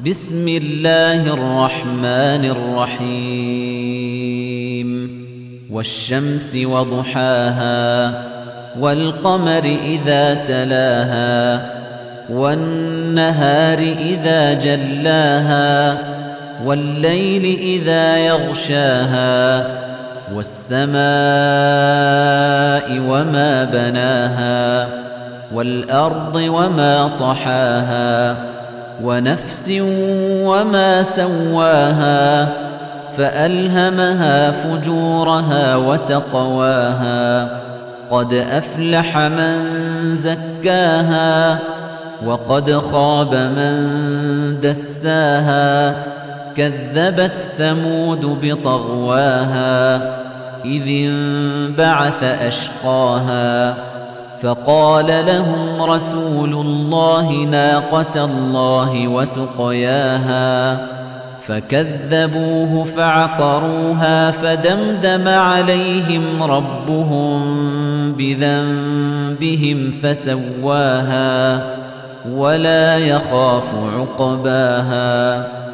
بسم الله الرحمن الرحيم والشمس وضحاها والقمر إذا تلاها والنهار إذا جلاها والليل إذا يغشاها والسماء وما بناها والأرض وما طحاها ونفس وما سواها فألهمها فجورها وتقواها قد أفلح من زكاها وقد خاب من دساها كذبت ثمود بطغواها إذ انبعث أشقاها فقال لهم رسول الله ناقة الله وسقياها فكذبوه فعقروها فدمدم عليهم ربهم بذنبهم فسواها ولا يخاف عقباها